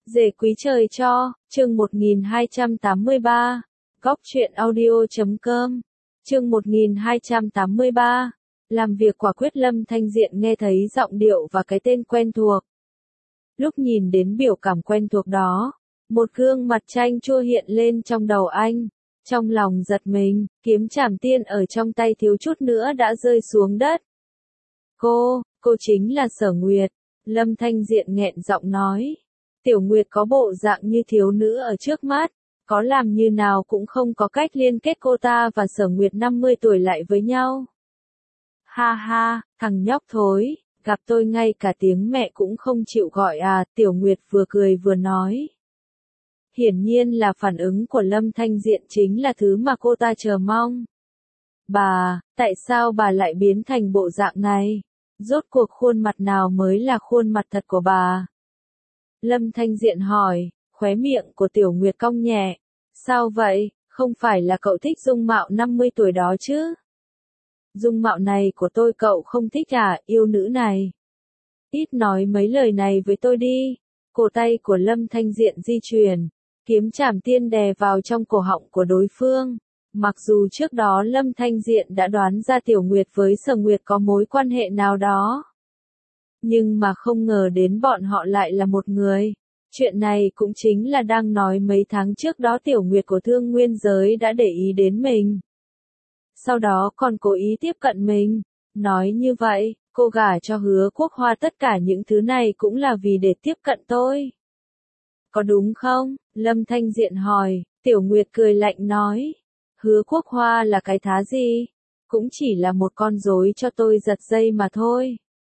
Dể quý trời cho, chương 1283, Góc truyện audio.com, chương 1283, làm việc quả quyết. Lâm Thanh Diện nghe thấy giọng điệu và cái tên quen thuộc. Lúc nhìn đến biểu cảm quen thuộc đó, một gương mặt chanh chua hiện lên trong đầu anh, trong lòng giật mình, kiếm trảm tiên ở trong tay thiếu chút nữa đã rơi xuống đất. Cô chính là Sở Nguyệt, Lâm Thanh Diện nghẹn giọng nói. Tiểu Nguyệt có bộ dạng như thiếu nữ ở trước mắt, có làm như nào cũng không có cách liên kết cô ta và Sở Nguyệt 50 tuổi lại với nhau. Ha ha, thằng nhóc thối, gặp tôi ngay cả tiếng mẹ cũng không chịu gọi à, Tiểu Nguyệt vừa cười vừa nói. Hiển nhiên là phản ứng của Lâm Thanh Diện chính là thứ mà cô ta chờ mong. Bà, tại sao bà lại biến thành bộ dạng này? Rốt cuộc khuôn mặt nào mới là khuôn mặt thật của bà? Lâm Thanh Diện hỏi, khóe miệng của Tiểu Nguyệt cong nhẹ. Sao vậy, không phải là cậu thích dung mạo 50 tuổi đó chứ? Dung mạo này của tôi cậu không thích à, yêu nữ này? Ít nói mấy lời này với tôi đi. Cổ tay của Lâm Thanh Diện di chuyển, kiếm trảm tiên đè vào trong cổ họng của đối phương. Mặc dù trước đó Lâm Thanh Diện đã đoán ra Tiểu Nguyệt với Sở Nguyệt có mối quan hệ nào đó, nhưng mà không ngờ đến bọn họ lại là một người. Chuyện này cũng chính là đang nói mấy tháng trước đó Tiểu Nguyệt của Thương Nguyên Giới đã để ý đến mình. Sau đó còn cố ý tiếp cận mình. Nói như vậy, cô gả cho Hứa Quốc Hoa tất cả những thứ này cũng là vì để tiếp cận tôi. Có đúng không? Lâm Thanh Diện hỏi. Tiểu Nguyệt cười lạnh nói. Hứa Quốc Hoa là cái thá gì? Cũng chỉ là một con rối cho tôi giật dây mà thôi.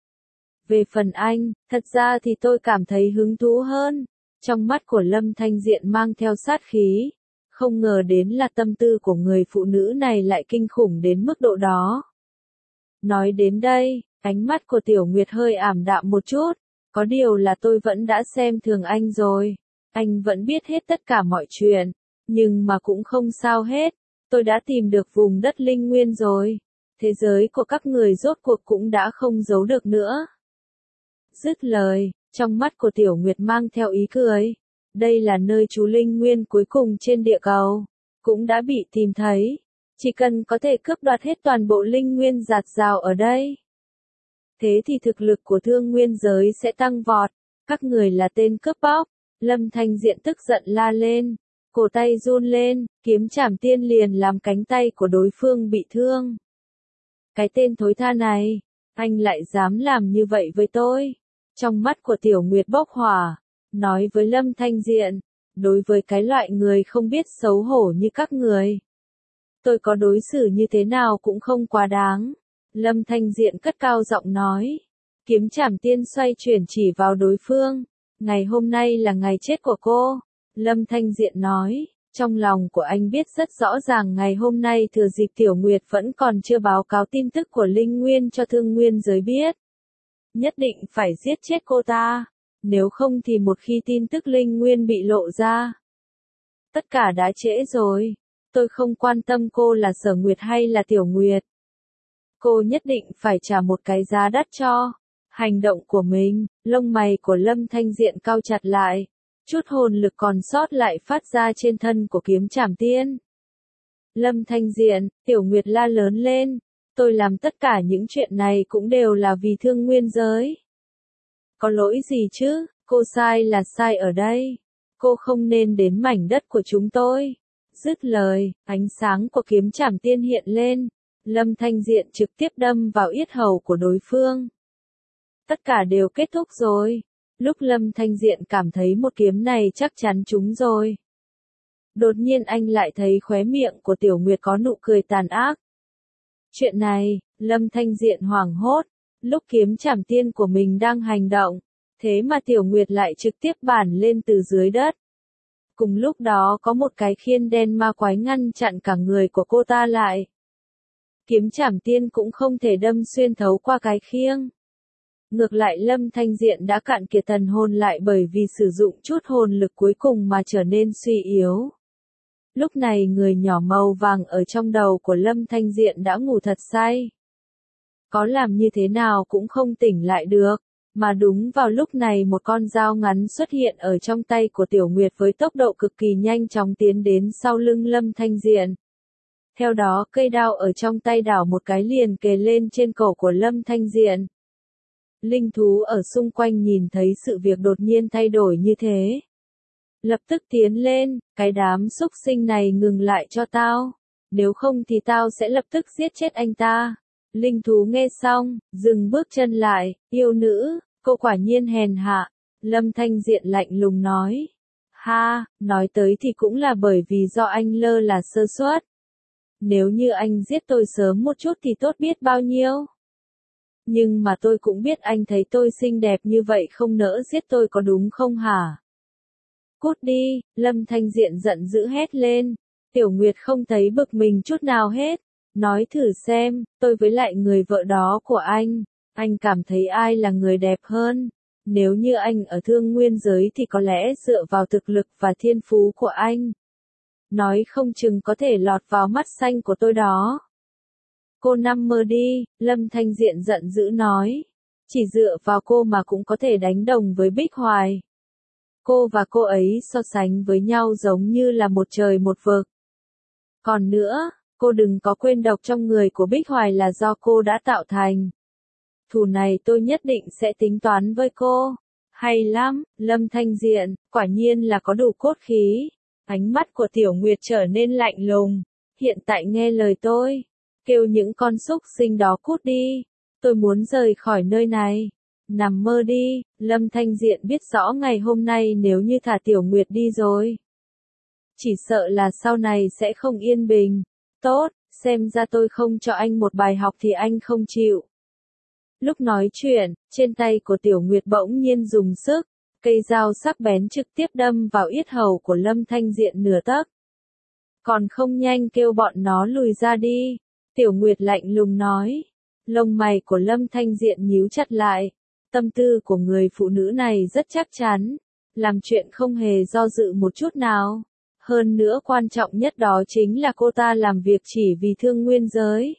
Về phần anh, thật ra thì tôi cảm thấy hứng thú hơn. Trong mắt của Lâm Thanh Diện mang theo sát khí. Không ngờ đến là tâm tư của người phụ nữ này lại kinh khủng đến mức độ đó. Nói đến đây, ánh mắt của Tiểu Nguyệt hơi ảm đạm một chút. Có điều là tôi vẫn đã xem thường anh rồi. Anh vẫn biết hết tất cả mọi chuyện. Nhưng mà cũng không sao hết. Tôi đã tìm được vùng đất linh nguyên rồi. Thế giới của các người rốt cuộc cũng đã không giấu được nữa. Dứt lời, trong mắt của Tiểu Nguyệt mang theo ý cười. Đây là nơi trú linh nguyên cuối cùng trên địa cầu. Cũng đã bị tìm thấy. Chỉ cần có thể cướp đoạt hết toàn bộ linh nguyên dạt dào ở đây. Thế thì thực lực của Thương Nguyên Giới sẽ tăng vọt. Các người là tên cướp bóc. Lâm Thanh Diện tức giận la lên. Cổ tay run lên, kiếm trảm tiên liền làm cánh tay của đối phương bị thương. Cái tên thối tha này, anh lại dám làm như vậy với tôi. Trong mắt của Tiểu Nguyệt bốc hỏa, nói với Lâm Thanh Diện, đối với cái loại người không biết xấu hổ như các người, tôi có đối xử như thế nào cũng không quá đáng. Lâm Thanh Diện cất cao giọng nói, kiếm trảm tiên xoay chuyển chỉ vào đối phương. Ngày hôm nay là ngày chết của cô. Lâm Thanh Diện nói, trong lòng của anh biết rất rõ ràng ngày hôm nay thừa dịp Tiểu Nguyệt vẫn còn chưa báo cáo tin tức của Linh Nguyên cho Thương Nguyên Giới biết. Nhất định phải giết chết cô ta, nếu không thì một khi tin tức Linh Nguyên bị lộ ra, tất cả đã trễ rồi. Tôi không quan tâm cô là Sở Nguyệt hay là Tiểu Nguyệt. Cô nhất định phải trả một cái giá đắt cho hành động của mình. Lông mày của Lâm Thanh Diện cau chặt lại. Chút hồn lực còn sót lại phát ra trên thân của kiếm trảm tiên. Lâm Thanh Diện, Tiểu Nguyệt la lớn lên. Tôi làm tất cả những chuyện này cũng đều là vì Thương Nguyên Giới. Có lỗi gì chứ, cô sai là sai ở đây. Cô không nên đến mảnh đất của chúng tôi. Dứt lời, ánh sáng của kiếm trảm tiên hiện lên. Lâm Thanh Diện trực tiếp đâm vào yết hầu của đối phương. Tất cả đều kết thúc rồi. Lúc Lâm Thanh Diện cảm thấy một kiếm này chắc chắn trúng rồi. Đột nhiên anh lại thấy khóe miệng của Tiểu Nguyệt có nụ cười tàn ác. Chuyện này, Lâm Thanh Diện hoảng hốt. Lúc kiếm trảm tiên của mình đang hành động, thế mà Tiểu Nguyệt lại trực tiếp bản lên từ dưới đất. Cùng lúc đó có một cái khiên đen ma quái ngăn chặn cả người của cô ta lại. Kiếm trảm tiên cũng không thể đâm xuyên thấu qua cái khiêng. Ngược lại Lâm Thanh Diện đã cạn kiệt thần hồn lại bởi vì sử dụng chút hồn lực cuối cùng mà trở nên suy yếu. Lúc này người nhỏ màu vàng ở trong đầu của Lâm Thanh Diện đã ngủ thật say. Có làm như thế nào cũng không tỉnh lại được. Mà đúng vào lúc này một con dao ngắn xuất hiện ở trong tay của Tiểu Nguyệt với tốc độ cực kỳ nhanh chóng tiến đến sau lưng Lâm Thanh Diện. Theo đó cây đao ở trong tay đảo một cái liền kề lên trên cổ của Lâm Thanh Diện. Linh thú ở xung quanh nhìn thấy sự việc đột nhiên thay đổi như thế. Lập tức tiến lên, cái đám xúc sinh này ngừng lại cho tao. Nếu không thì tao sẽ lập tức giết chết anh ta. Linh thú nghe xong, dừng bước chân lại, yêu nữ, cô quả nhiên hèn hạ. Lâm Thanh Diện lạnh lùng nói. Ha, nói tới thì cũng là bởi vì do anh lơ là sơ suất. Nếu như anh giết tôi sớm một chút thì tốt biết bao nhiêu. Nhưng mà tôi cũng biết anh thấy tôi xinh đẹp như vậy không nỡ giết tôi có đúng không hả? Cút đi, Lâm Thanh Diện giận dữ hét lên. Tiểu Nguyệt không thấy bực mình chút nào hết. Nói thử xem, tôi với lại người vợ đó của anh cảm thấy ai là người đẹp hơn? Nếu như anh ở Thương Nguyên giới thì có lẽ dựa vào thực lực và thiên phú của anh, nói không chừng có thể lọt vào mắt xanh của tôi đó. Cô nằm mơ đi, Lâm Thanh Diện giận dữ nói. Chỉ dựa vào cô mà cũng có thể đánh đồng với Bích Hoài. Cô và cô ấy so sánh với nhau giống như là một trời một vực. Còn nữa, cô đừng có quên độc trong người của Bích Hoài là do cô đã tạo thành. Thù này tôi nhất định sẽ tính toán với cô. Hay lắm, Lâm Thanh Diện, quả nhiên là có đủ cốt khí. Ánh mắt của Tiểu Nguyệt trở nên lạnh lùng. Hiện tại nghe lời tôi. Kêu những con súc sinh đó cút đi. Tôi muốn rời khỏi nơi này. Nằm mơ đi, Lâm Thanh Diện biết rõ ngày hôm nay nếu như thả Tiểu Nguyệt đi rồi, chỉ sợ là sau này sẽ không yên bình. Tốt, xem ra tôi không cho anh một bài học thì anh không chịu. Lúc nói chuyện, trên tay của Tiểu Nguyệt bỗng nhiên dùng sức, cây dao sắc bén trực tiếp đâm vào yết hầu của Lâm Thanh Diện nửa tấc. Còn không nhanh kêu bọn nó lùi ra đi. Tiểu Nguyệt lạnh lùng nói. Lông mày của Lâm Thanh Diện nhíu chặt lại. Tâm tư của người phụ nữ này rất chắc chắn. Làm chuyện không hề do dự một chút nào. Hơn nữa quan trọng nhất đó chính là cô ta làm việc chỉ vì Thương Nguyên giới.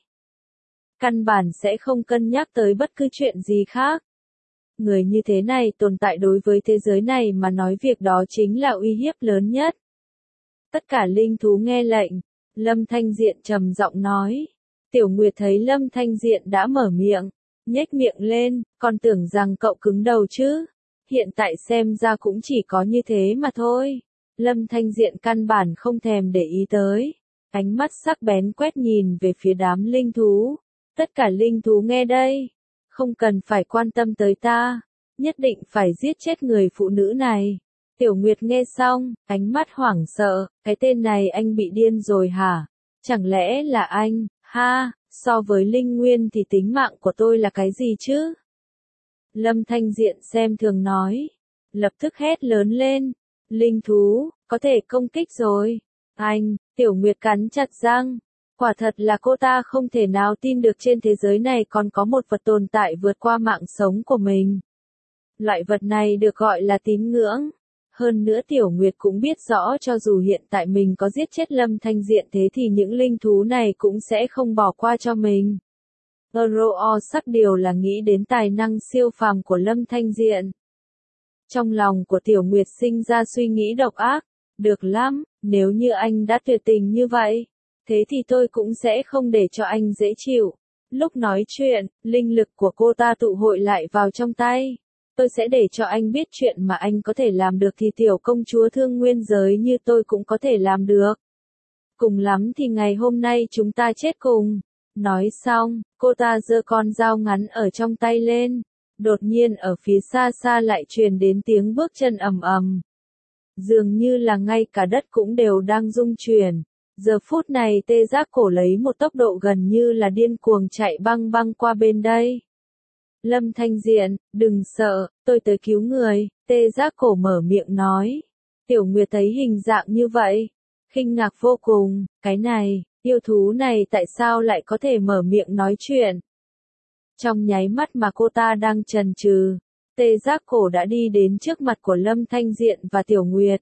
Căn bản sẽ không cân nhắc tới bất cứ chuyện gì khác. Người như thế này tồn tại đối với thế giới này mà nói việc đó chính là uy hiếp lớn nhất. Tất cả linh thú nghe lệnh. Lâm Thanh Diện trầm giọng nói. Tiểu Nguyệt thấy Lâm Thanh Diện đã mở miệng, nhếch miệng lên, còn tưởng rằng cậu cứng đầu chứ. Hiện tại xem ra cũng chỉ có như thế mà thôi. Lâm Thanh Diện căn bản không thèm để ý tới. Ánh mắt sắc bén quét nhìn về phía đám linh thú. Tất cả linh thú nghe đây. Không cần phải quan tâm tới ta. Nhất định phải giết chết người phụ nữ này. Tiểu Nguyệt nghe xong, ánh mắt hoảng sợ. Cái tên này anh bị điên rồi hả? Chẳng lẽ là anh? Ha, so với Linh Nguyên thì tính mạng của tôi là cái gì chứ? Lâm Thanh Diện xem thường nói. Lập tức hét lớn lên. Linh thú, có thể công kích rồi. Anh, Tiểu Nguyệt cắn chặt răng. Quả thật là cô ta không thể nào tin được trên thế giới này còn có một vật tồn tại vượt qua mạng sống của mình. Loại vật này được gọi là tín ngưỡng. Hơn nữa Tiểu Nguyệt cũng biết rõ cho dù hiện tại mình có giết chết Lâm Thanh Diện thế thì những linh thú này cũng sẽ không bỏ qua cho mình. Ro sắc điều là nghĩ đến tài năng siêu phàm của Lâm Thanh Diện. Trong lòng của Tiểu Nguyệt sinh ra suy nghĩ độc ác. Được lắm, nếu như anh đã tuyệt tình như vậy, thế thì tôi cũng sẽ không để cho anh dễ chịu. Lúc nói chuyện, linh lực của cô ta tụ hội lại vào trong tay. Tôi sẽ để cho anh biết chuyện mà anh có thể làm được thì tiểu công chúa Thương Nguyên giới như tôi cũng có thể làm được. Cùng lắm thì ngày hôm nay chúng ta chết cùng. Nói xong, cô ta giơ con dao ngắn ở trong tay lên. Đột nhiên ở phía xa xa lại truyền đến tiếng bước chân ầm ầm. Dường như là ngay cả đất cũng đều đang rung chuyển. Giờ phút này Tê Giác Cổ lấy một tốc độ gần như là điên cuồng chạy băng băng qua bên đây. Lâm Thanh Diện, đừng sợ, tôi tới cứu người, Tê Giác Cổ mở miệng nói. Tiểu Nguyệt thấy hình dạng như vậy, kinh ngạc vô cùng, cái này, yêu thú này tại sao lại có thể mở miệng nói chuyện. Trong nháy mắt mà cô ta đang chần chừ, Tê Giác Cổ đã đi đến trước mặt của Lâm Thanh Diện và Tiểu Nguyệt.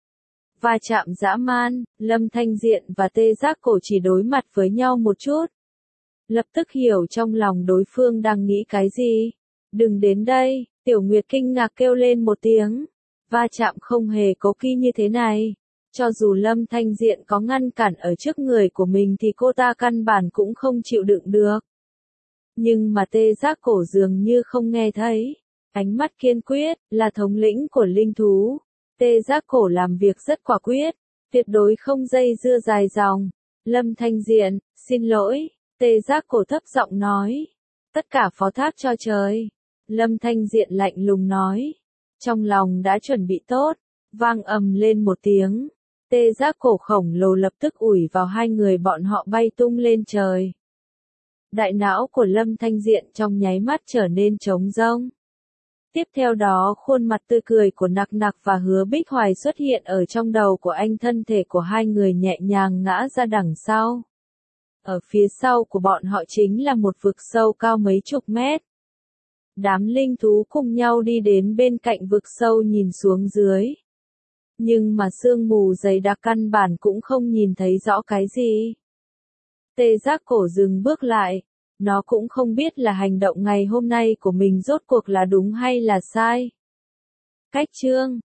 Va chạm dã man, Lâm Thanh Diện và Tê Giác Cổ chỉ đối mặt với nhau một chút. Lập tức hiểu trong lòng đối phương đang nghĩ cái gì. Đừng đến đây, Tiểu Nguyệt kinh ngạc kêu lên một tiếng. Va chạm không hề cố kỵ như thế này. Cho dù Lâm Thanh Diện có ngăn cản ở trước người của mình thì cô ta căn bản cũng không chịu đựng được. Nhưng mà Tê Giác Cổ dường như không nghe thấy. Ánh mắt kiên quyết, là thống lĩnh của linh thú. Tê Giác Cổ làm việc rất quả quyết, tuyệt đối không dây dưa dài dòng. Lâm Thanh Diện, xin lỗi, Tê Giác Cổ thấp giọng nói. Tất cả phó thác cho trời. Lâm Thanh Diện lạnh lùng nói. Trong lòng đã chuẩn bị tốt, vang ầm lên một tiếng. Tê Giác Cổ khổng lồ lập tức ủi vào hai người bọn họ bay tung lên trời. Đại não của Lâm Thanh Diện trong nháy mắt trở nên trống rỗng. Tiếp theo đó khuôn mặt tươi cười của Nặc Nặc và Hứa Bích Hoài xuất hiện ở trong đầu của anh, thân thể của hai người nhẹ nhàng ngã ra đằng sau. Ở phía sau của bọn họ chính là một vực sâu cao mấy chục mét. Đám linh thú cùng nhau đi đến bên cạnh vực sâu nhìn xuống dưới. Nhưng mà sương mù dày đặc căn bản cũng không nhìn thấy rõ cái gì. Tê Giác Cổ dừng bước lại. Nó cũng không biết là hành động ngày hôm nay của mình rốt cuộc là đúng hay là sai. Cách chương